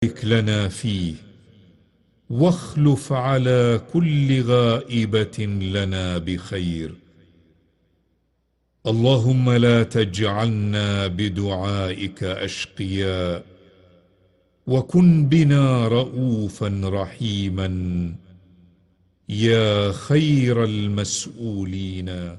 بارك لنا فيه، واخلف على كل غائبة لنا بخير. اللهم لا تجعلنا بدعائك أشقياء، وكن بنا رؤوفا رحيما يا خير المسؤولين.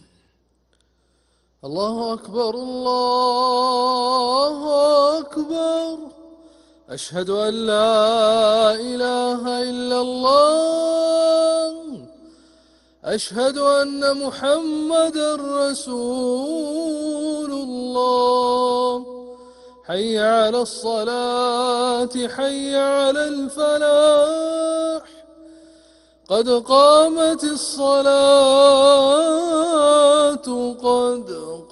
الله أكبر الله أكبر، أشهد أن لا إله إلا الله، أشهد أن محمدا رسول الله. حي على الصلاة، حي على الفلاح، قد قامت الصلاة، قد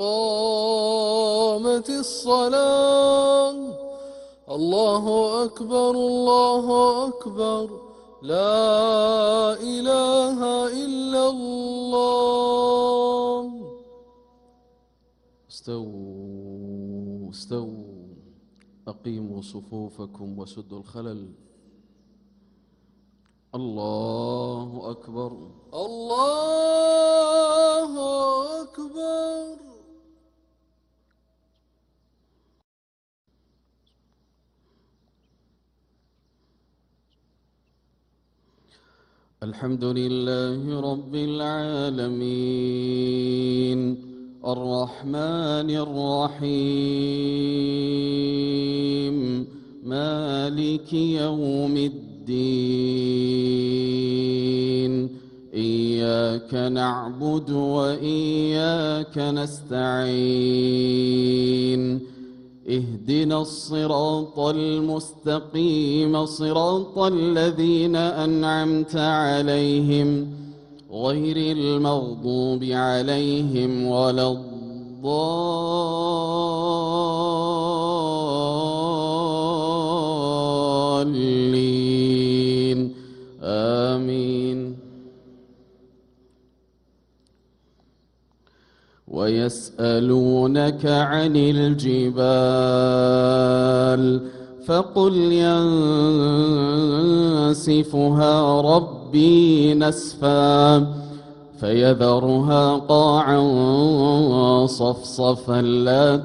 قامت الصلاة. الله أكبر الله أكبر، لا إله إلا الله. استووا استووا، أقيموا صفوفكم وسدوا الخلل. الله أكبر الله أكبر. الحمد لله رب العالمين، الرحمن الرحيم، مالك يوم الدين. إياك نعبد وإياك نستعين. اهدنا الصراط المستقيم، صراط الذين أنعمت عليهم غير المغضوب عليهم ولا الضالين. آمين. ويسألونك عن الجبال، فقل ينسفها ربي نسفا، فيذرها قاعا صفصفا، لا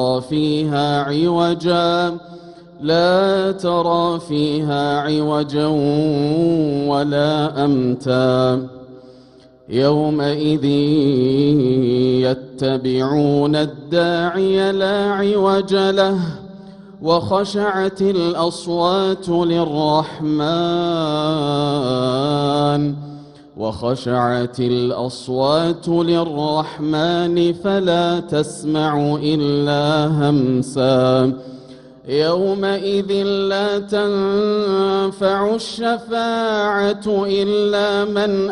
ترى فيها عوجا ولا أمتا. يومئذ يتبعون الداعي لا عوج له، وخشعت الأصوات للرحمن فلا تسمع إلا همسا. يومئذ لا تنفع الشفاعة إلا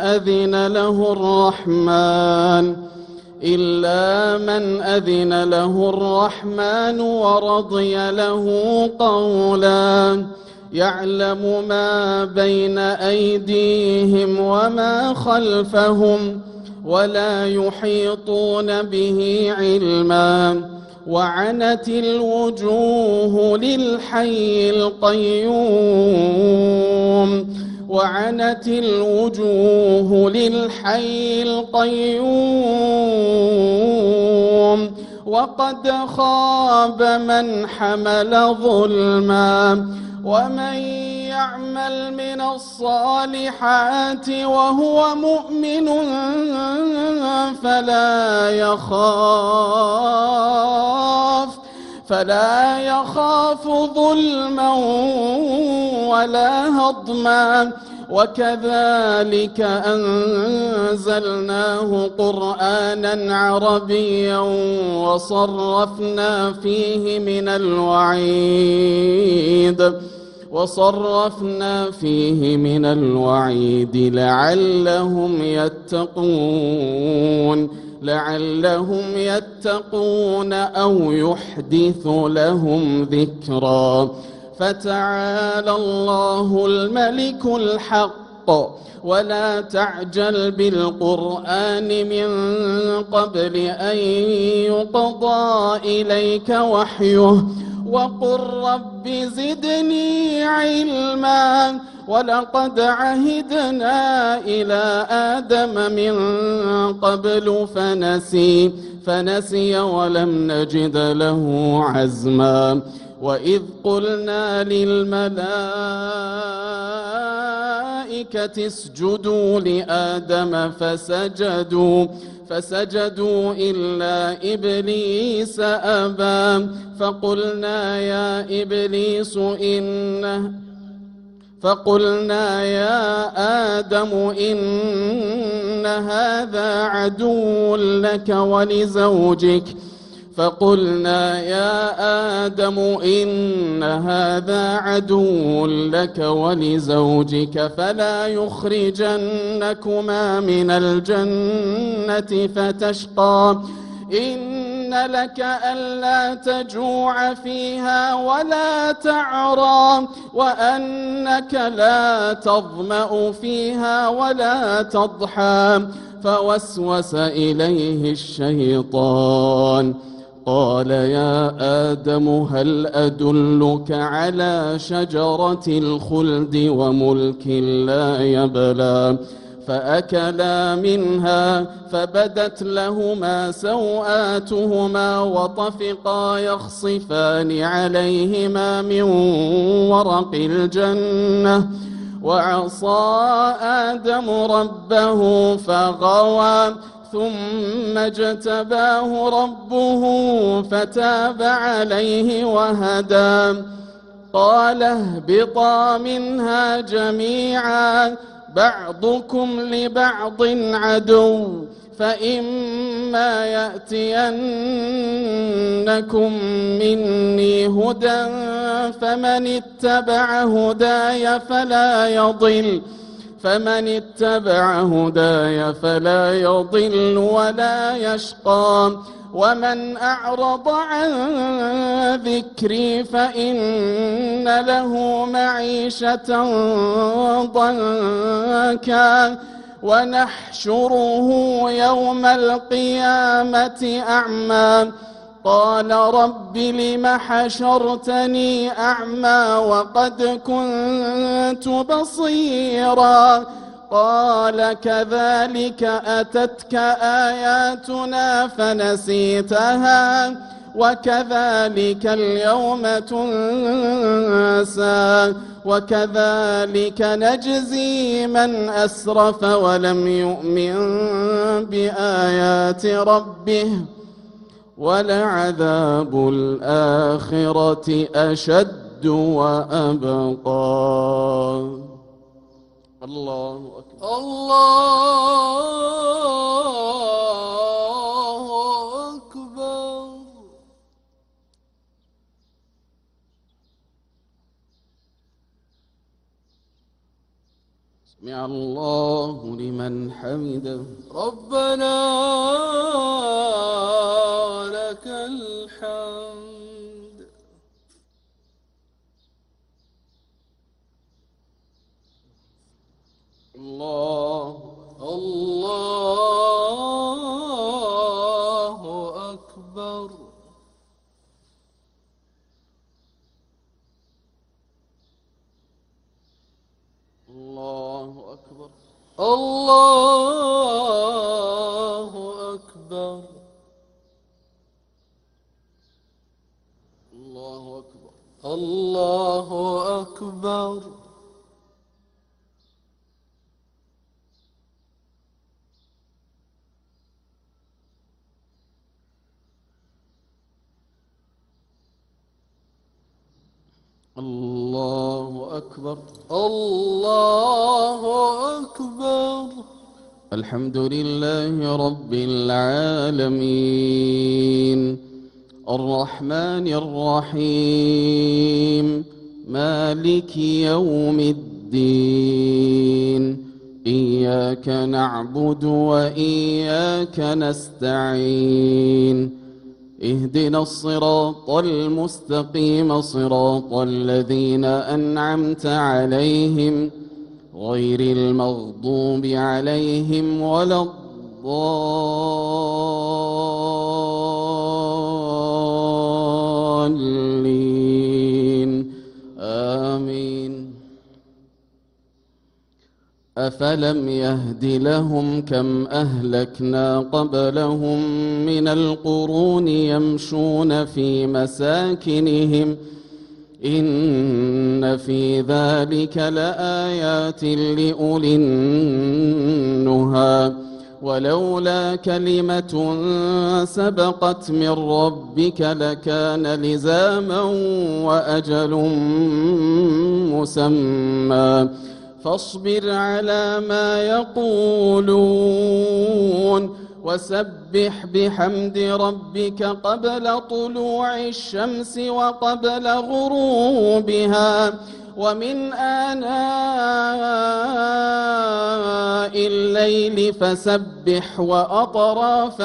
من أذن له الرحمن ورضي له قولا. يعلم ما بين أيديهم وما خلفهم، ولا يحيطون به علما. وعنت الوجوه للحي القيوم، وقد خاب من حمل ظلما. ومن يعمل من الصالحات وهو مؤمن فلا يخاف ظلما ولا هضما. وكذلك أنزلناه قرآنا عربيا، وصرفنا فيه من الوعيد لعلهم يتقون أو يحدث لهم ذكرا. فتعالى الله الملك الحق، ولا تعجل بالقرآن من قبل أن يقضى إليك وحيه، وقل رب زدني علما. ولقد عهدنا إلى آدم من قبل فنسي ولم نجد له عزما. وإذ قلنا للملائكة اسجدوا لآدم فسجدوا إلا إبليس أبى. فقلنا يا آدم إن هذا عدو لك ولزوجك فلا يخرجنكما من الجنة فتشقى. إن لك ألا تجوع فيها ولا تعرى وأنك لا تظمأ فيها ولا تضحى. فوسوس إليه الشيطان قال يا آدم هل أدلك على شجرة الخلد وملك لا يبلى. فأكلا منها فبدت لهما سوآتهما وطفقا يخصفان عليهما من ورق الجنة. وعصى آدم ربه فغوى ثم اجتباه ربه فتاب عليه وهدى. قال اهبطا منها جميعا بعضكم لبعض عدو فإما يأتينكم مني هدى فمن اتبع هداي فلا يضل ولا يشقى. ومن أعرض عن ذكري فإن له معيشة ضنكا ونحشره يوم القيامة أعمى. قال رب لم حشرتني أعمى وقد كنت بصيرا. قال كذلك أتتك آياتنا فنسيتها وكذلك اليوم تنسى. وكذلك نجزي من أسرف ولم يؤمن بآيات ربه ولعذاب الآخرة أشد وأبقى. الله أكبر. الله أكبر. سمع الله لمن حمده. ربنا لك الحمد. الله أكبر. الله أكبر. الله أكبر. الله أكبر. الله أكبر. الله أكبر. الله أكبر. الحمد لله رب العالمين الرحمن الرحيم مالك يوم الدين. إياك نعبد وإياك نستعين. اهدنا الصراط المستقيم صراط الذين أنعمت عليهم غير المغضوب عليهم ولا الضالين. أفلم يهد لهم كم أهلكنا قبلهم من القرون يمشون في مساكنهم إن في ذلك لآيات لأولي النهى ولولا كلمة سبقت من ربك لكان لزاما وأجل مسمى فاصبر على ما يقولون وسبح بحمد ربك قبل طلوع الشمس وقبل غروبها ومن آناء الليل فسبح وأطراف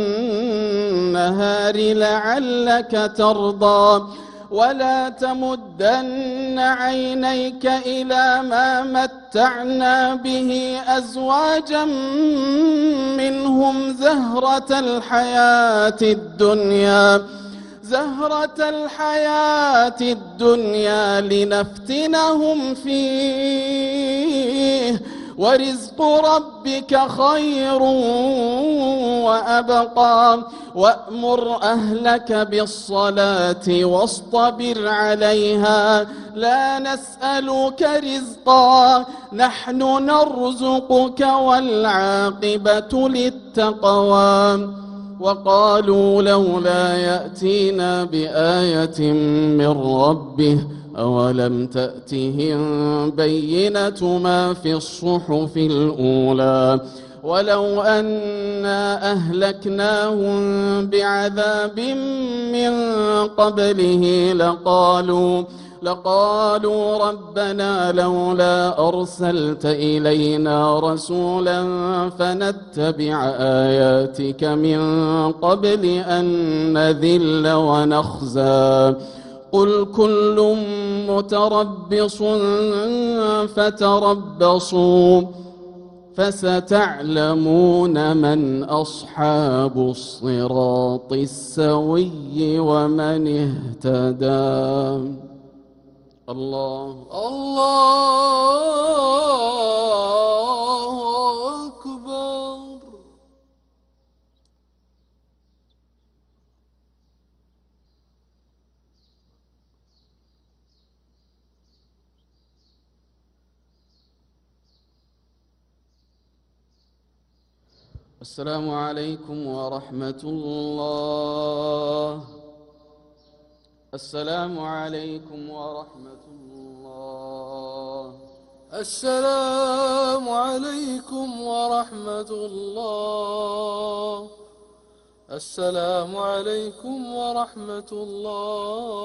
النهار لعلك ترضى ولا تمدن عينيك إلى ما متعنا به أزواجا منهم زهرة الحياة الدنيا لنفتنهم فيه ورزق ربك خير وأبقى وأمر أهلك بالصلاة واصطبر عليها لا نسألك رزقا نحن نرزقك والعاقبة للتقوى وقالوا لولا يأتينا بآية من ربه أولم تأتهم بينة ما في الصحف الأولى ولو أنا أهلكناهم بعذاب من قبله لقالوا ربنا لولا أرسلت إلينا رسولا فنتبع آياتك من قبل أن نذل ونخزى قل كل متربص فتربصوا فستعلمون من أصحاب الصراط السوي ومن اهتدى الله أكبر. السلام عليكم ورحمة الله. السلام عليكم ورحمة الله. السلام عليكم ورحمة الله. السلام عليكم ورحمة الله.